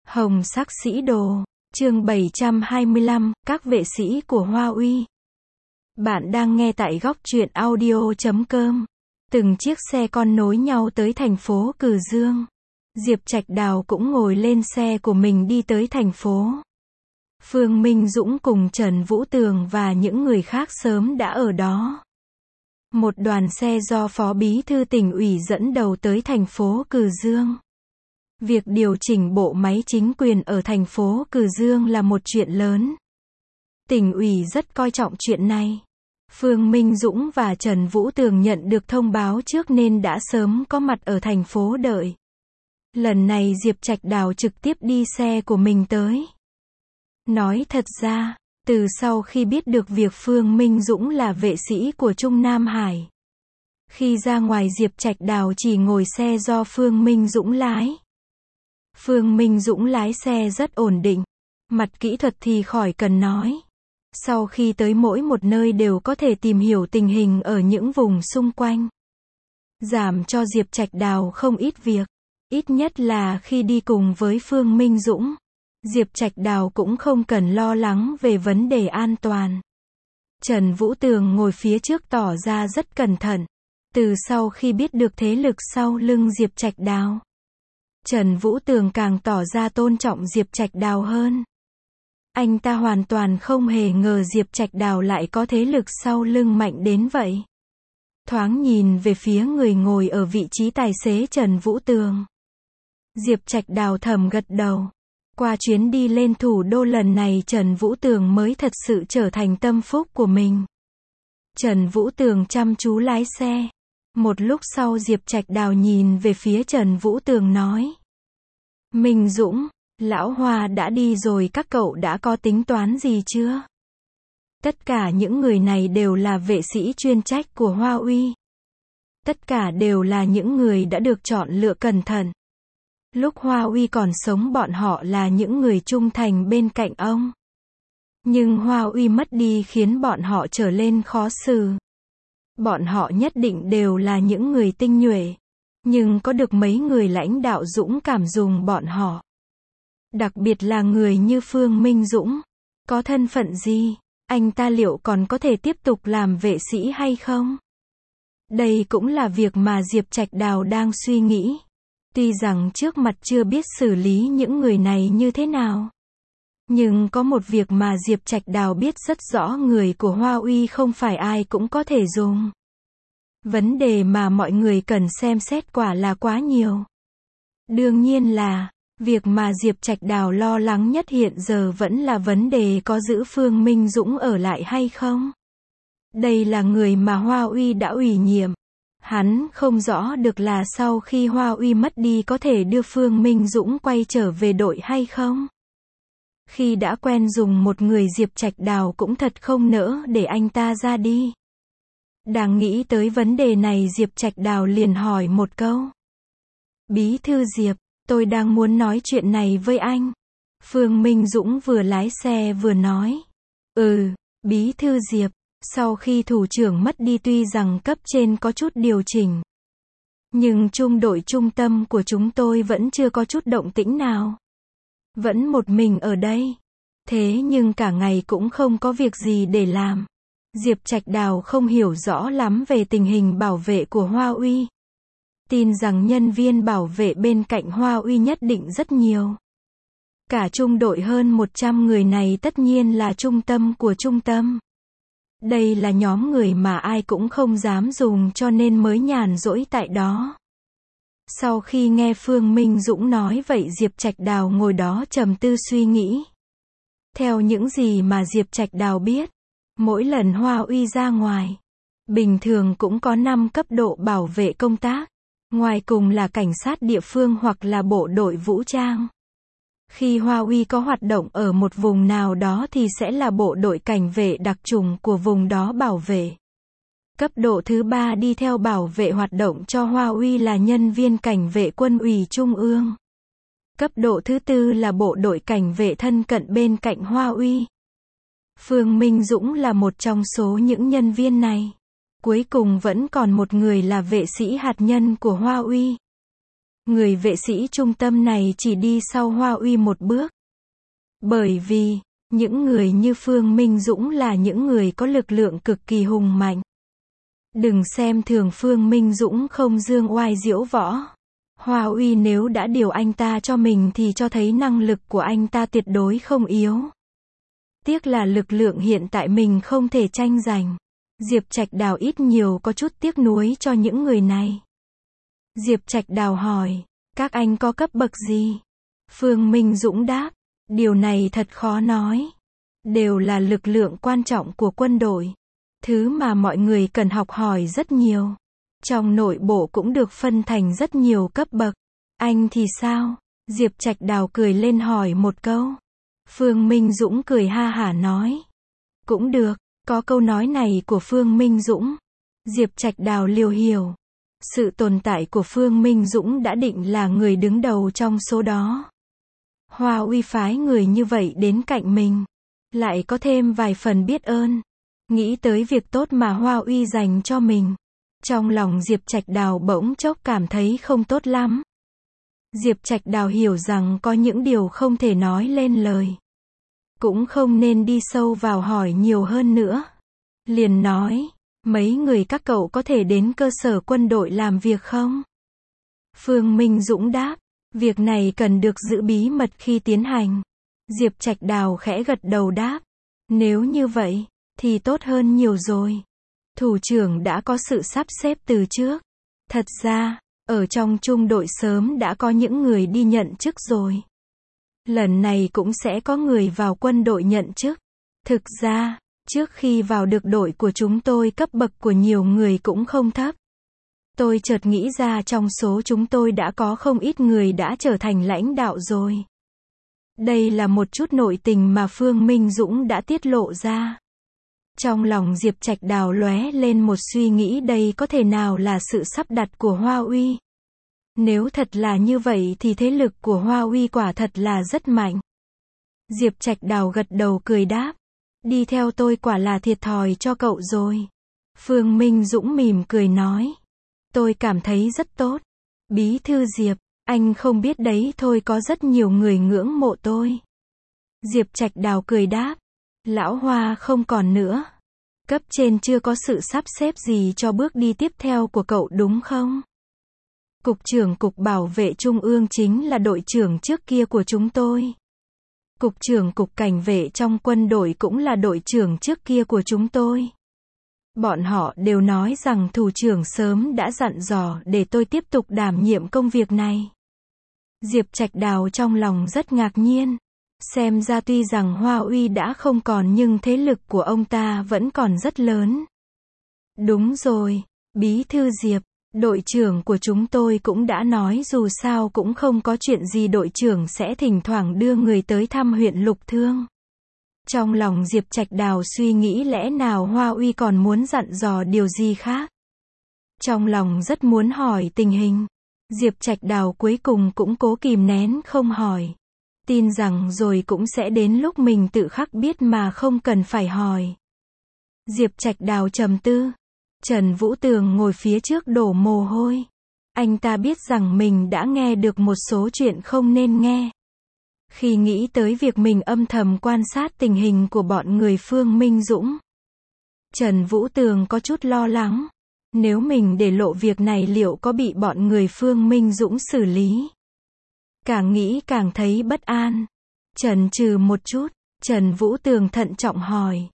Hồng sắc sĩ đồ, chương 725, các vệ sĩ của Hoa Uy. Bạn đang nghe tại góc truyện audio.com. Từng chiếc xe con nối nhau tới thành phố Cừ Dương. Diệp Trạch Đào cũng ngồi lên xe của mình đi tới thành phố. Phương Minh Dũng cùng Trần Vũ Tường và những người khác sớm đã ở đó. Một đoàn xe do Phó Bí thư Tỉnh ủy dẫn đầu tới thành phố Cừ Dương. Việc điều chỉnh bộ máy chính quyền ở thành phố Cừ Dương là một chuyện lớn. Tỉnh ủy rất coi trọng chuyện này. Phương Minh Dũng và Trần Vũ Tường nhận được thông báo trước nên đã sớm có mặt ở thành phố đợi. Lần này Diệp Trạch Đào trực tiếp đi xe của mình tới. Nói thật ra, từ sau khi biết được việc Phương Minh Dũng là vệ sĩ của Trung Nam Hải, khi ra ngoài Diệp Trạch Đào chỉ ngồi xe do Phương Minh Dũng lái. Phương Minh Dũng lái xe rất ổn định. Mặt kỹ thuật thì khỏi cần nói. Sau khi tới mỗi một nơi đều có thể tìm hiểu tình hình ở những vùng xung quanh. Giảm cho Diệp Trạch Đào không ít việc. Ít nhất là khi đi cùng với Phương Minh Dũng, Diệp Trạch Đào cũng không cần lo lắng về vấn đề an toàn. Trần Vũ Tường ngồi phía trước tỏ ra rất cẩn thận. Từ sau khi biết được thế lực sau lưng Diệp Trạch Đào, Trần Vũ Tường càng tỏ ra tôn trọng Diệp Trạch Đào hơn. Anh ta hoàn toàn không hề ngờ Diệp Trạch Đào lại có thế lực sau lưng mạnh đến vậy. Thoáng nhìn về phía người ngồi ở vị trí tài xế Trần Vũ Tường, Diệp Trạch Đào thầm gật đầu. Qua chuyến đi lên thủ đô lần này Trần Vũ Tường mới thật sự trở thành tâm phúc của mình. Trần Vũ Tường chăm chú lái xe. Một lúc sau Diệp Trạch Đào nhìn về phía Trần Vũ Tường nói: Minh Dũng, Lão Hoa đã đi rồi, các cậu đã có tính toán gì chưa? Tất cả những người này đều là vệ sĩ chuyên trách của Hoa Uy. Tất cả đều là những người đã được chọn lựa cẩn thận. Lúc Hoa Uy còn sống bọn họ là những người trung thành bên cạnh ông. Nhưng Hoa Uy mất đi khiến bọn họ trở lên khó xử. Bọn họ nhất định đều là những người tinh nhuệ. Nhưng có được mấy người lãnh đạo dũng cảm dùng bọn họ. Đặc biệt là người như Phương Minh Dũng. Có thân phận gì? Anh ta liệu còn có thể tiếp tục làm vệ sĩ hay không? Đây cũng là việc mà Diệp Trạch Đào đang suy nghĩ. Tuy rằng trước mặt chưa biết xử lý những người này như thế nào. Nhưng có một việc mà Diệp Trạch Đào biết rất rõ, người của Hoa Uy không phải ai cũng có thể dùng. Vấn đề mà mọi người cần xem xét quả là quá nhiều. Đương nhiên là, việc mà Diệp Trạch Đào lo lắng nhất hiện giờ vẫn là vấn đề có giữ Phương Minh Dũng ở lại hay không. Đây là người mà Hoa Uy đã ủy nhiệm. Hắn không rõ được là sau khi Hoa Uy mất đi có thể đưa Phương Minh Dũng quay trở về đội hay không. Khi đã quen dùng một người Diệp Trạch Đào cũng thật không nỡ để anh ta ra đi. Đang nghĩ tới vấn đề này Diệp Trạch Đào liền hỏi một câu. Bí thư Diệp, tôi đang muốn nói chuyện này với anh. Phương Minh Dũng vừa lái xe vừa nói. Bí thư Diệp, sau khi thủ trưởng mất đi tuy rằng cấp trên có chút điều chỉnh. Nhưng trung đội trung tâm của chúng tôi vẫn chưa có chút động tĩnh nào. Vẫn một mình ở đây. Thế nhưng cả ngày cũng không có việc gì để làm. Diệp Trạch Đào không hiểu rõ lắm về tình hình bảo vệ của Hoa Uy. Tin rằng nhân viên bảo vệ bên cạnh Hoa Uy nhất định rất nhiều. Cả trung đội hơn 100 người này tất nhiên là trung tâm của trung tâm. Đây là nhóm người mà ai cũng không dám dùng cho nên mới nhàn rỗi tại đó. Sau khi nghe Phương Minh Dũng nói vậy Diệp Trạch Đào ngồi đó trầm tư suy nghĩ. Theo những gì mà Diệp Trạch Đào biết, mỗi lần Hoa Uy ra ngoài, bình thường cũng có 5 cấp độ bảo vệ công tác. Ngoài cùng là cảnh sát địa phương hoặc là bộ đội vũ trang. Khi Hoa Uy có hoạt động ở một vùng nào đó thì sẽ là bộ đội cảnh vệ đặc chủng của vùng đó bảo vệ. Cấp độ thứ 3 đi theo bảo vệ hoạt động cho Hoa Uy là nhân viên cảnh vệ quân ủy trung ương. Cấp độ thứ 4 là bộ đội cảnh vệ thân cận bên cạnh Hoa Uy. Phương Minh Dũng là một trong số những nhân viên này. Cuối cùng vẫn còn một người là vệ sĩ hạt nhân của Hoa Uy. người vệ sĩ trung tâm này chỉ đi sau Hoa Uy một bước. Bởi vì, những người như Phương Minh Dũng là những người có lực lượng cực kỳ hùng mạnh. Đừng xem thường Phương Minh Dũng không dương oai diễu võ. Hoa Uy nếu đã điều anh ta cho mình thì cho thấy năng lực của anh ta tuyệt đối không yếu. Tiếc là lực lượng hiện tại mình không thể tranh giành. Diệp Trạch Đào ít nhiều có chút tiếc nuối cho những người này. Diệp Trạch Đào hỏi, các anh có cấp bậc gì? Phương Minh Dũng đáp, điều này thật khó nói. Đều là lực lượng quan trọng của quân đội. Thứ mà mọi người cần học hỏi rất nhiều. Trong nội bộ cũng được phân thành rất nhiều cấp bậc. Anh thì sao? Diệp Trạch Đào cười lên hỏi một câu. Phương Minh Dũng cười ha hả nói. Cũng được, có câu nói này của Phương Minh Dũng. Diệp Trạch Đào liều hiểu. Sự tồn tại của Phương Minh Dũng đã định là người đứng đầu trong số đó. Hoa Uy phái người như vậy đến cạnh mình. Lại có thêm vài phần biết ơn. Nghĩ tới việc tốt mà Hoa Uy dành cho mình. Trong lòng Diệp Trạch Đào bỗng chốc cảm thấy không tốt lắm. Diệp Trạch Đào hiểu rằng có những điều không thể nói lên lời. Cũng không nên đi sâu vào hỏi nhiều hơn nữa. Liền nói, mấy người các cậu có thể đến cơ sở quân đội làm việc không? Phương Minh Dũng đáp, việc này cần được giữ bí mật khi tiến hành. Diệp Trạch Đào khẽ gật đầu đáp, nếu như vậy, thì tốt hơn nhiều rồi. Thủ trưởng đã có sự sắp xếp từ trước. Thật ra, ở trong trung đội sớm đã có những người đi nhận chức rồi. Lần này cũng sẽ có người vào quân đội nhận chức. Thực ra, trước khi vào được đội của chúng tôi cấp bậc của nhiều người cũng không thấp. Tôi chợt nghĩ ra trong số chúng tôi đã có không ít người đã trở thành lãnh đạo rồi. Đây là một chút nội tình mà Phương Minh Dũng đã tiết lộ ra. Trong lòng Diệp Trạch Đào lóe lên một suy nghĩ đây có thể nào là sự sắp đặt của Hoa Uy. Nếu thật là như vậy thì thế lực của Hoa Uy quả thật là rất mạnh. Diệp Trạch Đào gật đầu cười đáp. Đi theo tôi quả là thiệt thòi cho cậu rồi. Phương Minh Dũng mỉm cười nói. Tôi cảm thấy rất tốt. Bí thư Diệp, anh không biết đấy thôi có rất nhiều người ngưỡng mộ tôi. Diệp Trạch Đào cười đáp. Lão Hoa không còn nữa. Cấp trên chưa có sự sắp xếp gì cho bước đi tiếp theo của cậu đúng không? Cục trưởng Cục Bảo vệ Trung ương chính là đội trưởng trước kia của chúng tôi. Cục trưởng Cục Cảnh vệ trong quân đội cũng là đội trưởng trước kia của chúng tôi. Bọn họ đều nói rằng thủ trưởng sớm đã dặn dò để tôi tiếp tục đảm nhiệm công việc này. Diệp Trạch Đào trong lòng rất ngạc nhiên. Xem ra tuy rằng Hoa Uy đã không còn nhưng thế lực của ông ta vẫn còn rất lớn. Đúng rồi, Bí thư Diệp, đội trưởng của chúng tôi cũng đã nói dù sao cũng không có chuyện gì đội trưởng sẽ thỉnh thoảng đưa người tới thăm huyện Lục Thương. Trong lòng Diệp Trạch Đào suy nghĩ lẽ nào Hoa Uy còn muốn dặn dò điều gì khác. Trong lòng rất muốn hỏi tình hình. Diệp Trạch Đào cuối cùng cũng cố kìm nén không hỏi. Tin rằng rồi cũng sẽ đến lúc mình tự khắc biết mà không cần phải hỏi. Diệp Trạch Đào trầm tư. Trần Vũ Tường ngồi phía trước đổ mồ hôi. Anh ta biết rằng mình đã nghe được một số chuyện không nên nghe. Khi nghĩ tới việc mình âm thầm quan sát tình hình của bọn người Phương Minh Dũng, Trần Vũ Tường có chút lo lắng. Nếu mình để lộ việc này liệu có bị bọn người Phương Minh Dũng xử lý? Càng nghĩ càng thấy bất an. Chần chừ một chút, Trần Vũ Tường thận trọng hỏi.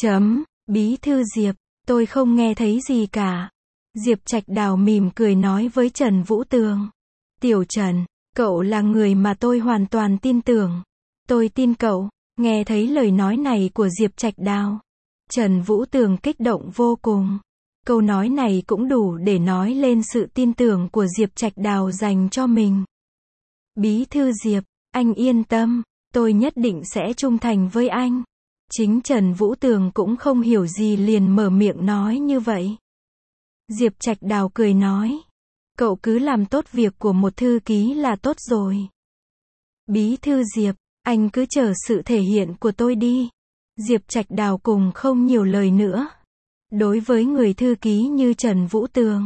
Bí thư Diệp, tôi không nghe thấy gì cả. Diệp Trạch Đào mỉm cười nói với Trần Vũ Tường. Tiểu Trần, cậu là người mà tôi hoàn toàn tin tưởng. Tôi tin cậu. Nghe thấy lời nói này của Diệp Trạch Đào, Trần Vũ Tường kích động vô cùng. Câu nói này cũng đủ để nói lên sự tin tưởng của Diệp Trạch Đào dành cho mình. Bí thư Diệp, anh yên tâm, tôi nhất định sẽ trung thành với anh. Chính Trần Vũ Tường cũng không hiểu gì liền mở miệng nói như vậy. Diệp Trạch Đào cười nói. Cậu cứ làm tốt việc của một thư ký là tốt rồi. Bí thư Diệp, anh cứ chờ sự thể hiện của tôi đi. Diệp Trạch Đào cùng không nhiều lời nữa. Đối với người thư ký như Trần Vũ Tường,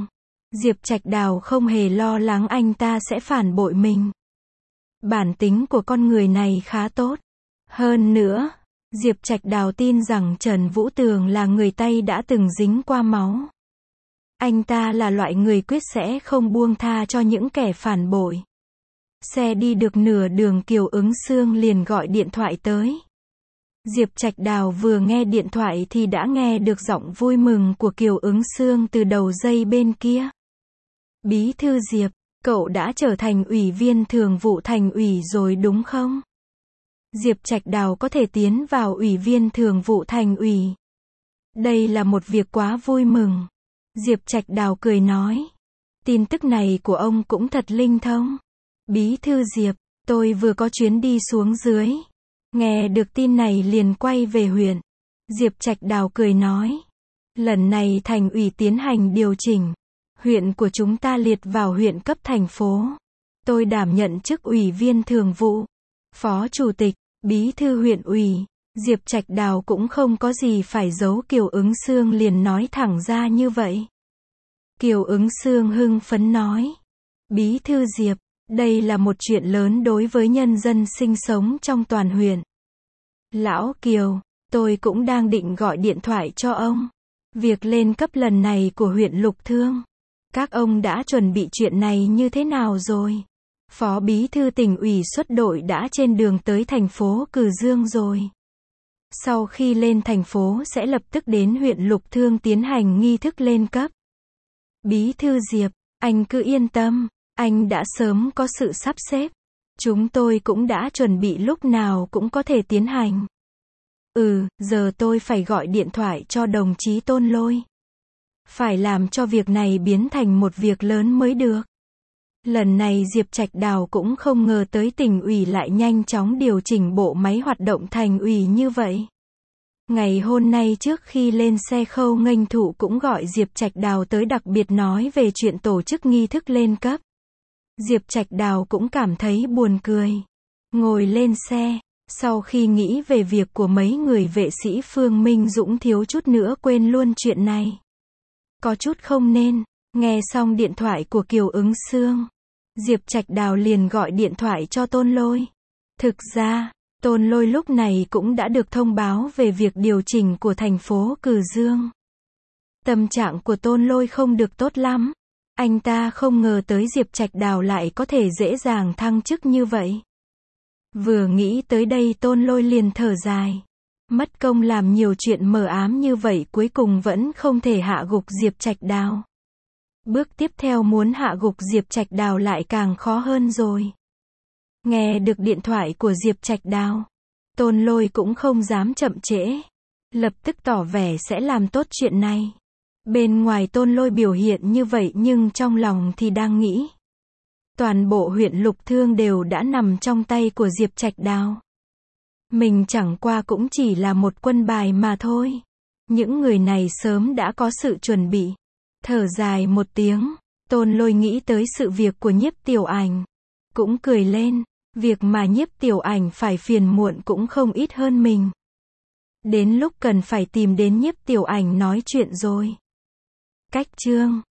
Diệp Trạch Đào không hề lo lắng anh ta sẽ phản bội mình. Bản tính của con người này khá tốt. Hơn nữa, Diệp Trạch Đào tin rằng Trần Vũ Tường là người Tây đã từng dính qua máu. Anh ta là loại người quyết sẽ không buông tha cho những kẻ phản bội. Xe đi được nửa đường Kiều Ứng Xương liền gọi điện thoại tới. Diệp Trạch Đào vừa nghe điện thoại thì đã nghe được giọng vui mừng của Kiều Ứng Xương từ đầu dây bên kia. Bí thư Diệp, cậu đã trở thành ủy viên thường vụ thành ủy rồi đúng không? Diệp Trạch Đào có thể tiến vào ủy viên thường vụ thành ủy. Đây là một việc quá vui mừng. Diệp Trạch Đào cười nói. Tin tức này của ông cũng thật linh thông. Bí thư Diệp, tôi vừa có chuyến đi xuống dưới. Nghe được tin này liền quay về huyện. Diệp Trạch Đào cười nói. Lần này thành ủy tiến hành điều chỉnh. Huyện của chúng ta liệt vào huyện cấp thành phố. Tôi đảm nhận chức ủy viên thường vụ, phó chủ tịch, bí thư huyện ủy. Diệp Trạch Đào cũng không có gì phải giấu, Kiều Ứng Xương liền nói thẳng ra như vậy. Kiều Ứng Xương hưng phấn nói. Bí thư Diệp, đây là một chuyện lớn đối với nhân dân sinh sống trong toàn huyện. Lão Kiều, tôi cũng đang định gọi điện thoại cho ông. Việc lên cấp lần này của huyện Lục Thương, các ông đã chuẩn bị chuyện này như thế nào rồi? Phó bí thư tỉnh ủy xuất đội đã trên đường tới thành phố Cừ Dương rồi. Sau khi lên thành phố sẽ lập tức đến huyện Lục Thương tiến hành nghi thức lên cấp. Bí thư Diệp, anh cứ yên tâm, anh đã sớm có sự sắp xếp. Chúng tôi cũng đã chuẩn bị lúc nào cũng có thể tiến hành. Giờ tôi phải gọi điện thoại cho đồng chí Tôn Lôi. Phải làm cho việc này biến thành một việc lớn mới được. Lần này Diệp Trạch Đào cũng không ngờ tới tỉnh ủy lại nhanh chóng điều chỉnh bộ máy hoạt động thành ủy như vậy. Ngày hôm nay trước khi lên xe Khâu Nghênh Thụ cũng gọi Diệp Trạch Đào tới đặc biệt nói về chuyện tổ chức nghi thức lên cấp. Diệp Trạch Đào cũng cảm thấy buồn cười. Ngồi lên xe, sau khi nghĩ về việc của mấy người vệ sĩ Phương Minh Dũng thiếu chút nữa quên luôn chuyện này. Có chút không nên. Nghe xong điện thoại của Kiều Ứng Xương, Diệp Trạch Đào liền gọi điện thoại cho Tôn Lôi. Thực ra, Tôn Lôi lúc này cũng đã được thông báo về việc điều chỉnh của thành phố Cừ Dương. Tâm trạng của Tôn Lôi không được tốt lắm. Anh ta không ngờ tới Diệp Trạch Đào lại có thể dễ dàng thăng chức như vậy. Vừa nghĩ tới đây Tôn Lôi liền thở dài. Mất công làm nhiều chuyện mờ ám như vậy cuối cùng vẫn không thể hạ gục Diệp Trạch Đào. Bước tiếp theo muốn hạ gục Diệp Trạch Đào lại càng khó hơn rồi. Nghe được điện thoại của Diệp Trạch Đào, Tôn Lôi cũng không dám chậm trễ. Lập tức tỏ vẻ sẽ làm tốt chuyện này. Bên ngoài Tôn Lôi biểu hiện như vậy nhưng trong lòng thì đang nghĩ. Toàn bộ huyện Lục Thương đều đã nằm trong tay của Diệp Trạch Đào. Mình chẳng qua cũng chỉ là một quân bài mà thôi. Những người này sớm đã có sự chuẩn bị. Thở dài một tiếng, Tôn Lôi nghĩ tới sự việc của Nhiếp Tiểu Ảnh. Cũng cười lên, việc mà Nhiếp Tiểu Ảnh phải phiền muộn cũng không ít hơn mình. Đến lúc cần phải tìm đến Nhiếp Tiểu Ảnh nói chuyện rồi. Cách chương